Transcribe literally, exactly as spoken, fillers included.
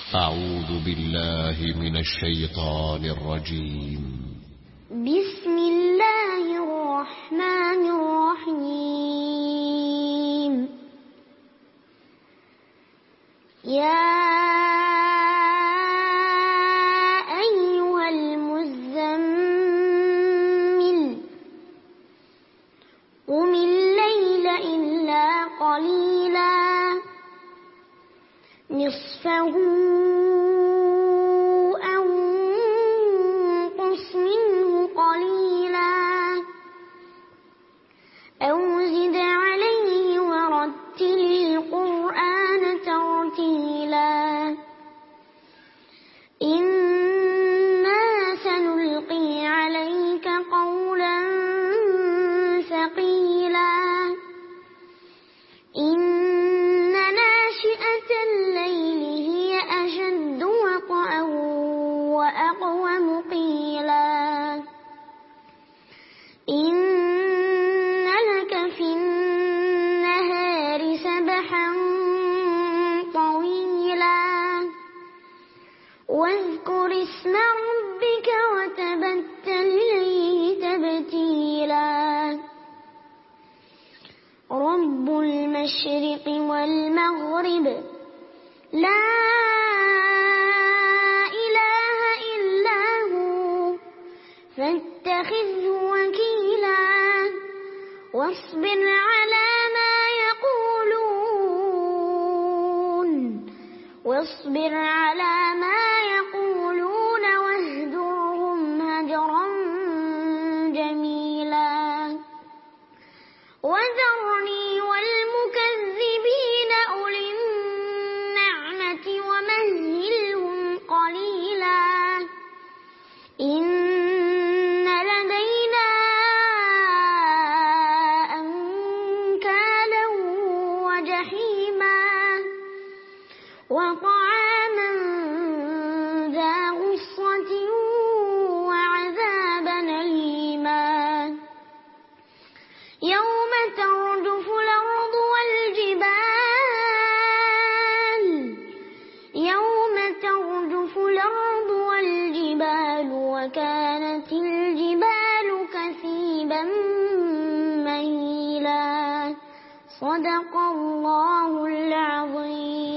أعوذ بالله من الشيطان الرجيم. بسم الله الرحمن الرحيم. يا أيها المزمل قم الليل إلا قليلا نصفه أو انقص منه قليلا أو زد عليه ورتل القرآن ترتيلا إنا سنلقي عليك قولا ثقيلا إن ناشئة الليل هي أشد وطئا وأقوم قيلا إن لك في النهار سبحا طويلا واذكر اسم ربك وتبتل إليه تبتيلا رب المشرق والمغرب لا إله إلا هو فاتخذه وكيلا واصبر على ما يقولون واصبر على ما يقولون واهجرهم هجرا جميلا وذرني والمكذبين أولي النعمة ومهلهم قليلا إن لدينا أنكالا وجحيما وطعاما ذا غصة وعذابا أليما يوم ترجف الأرض والجبال يوم ترجف الأرض والجبال وكانت الجبال كثيبا مهيلا صدق الله العظيم.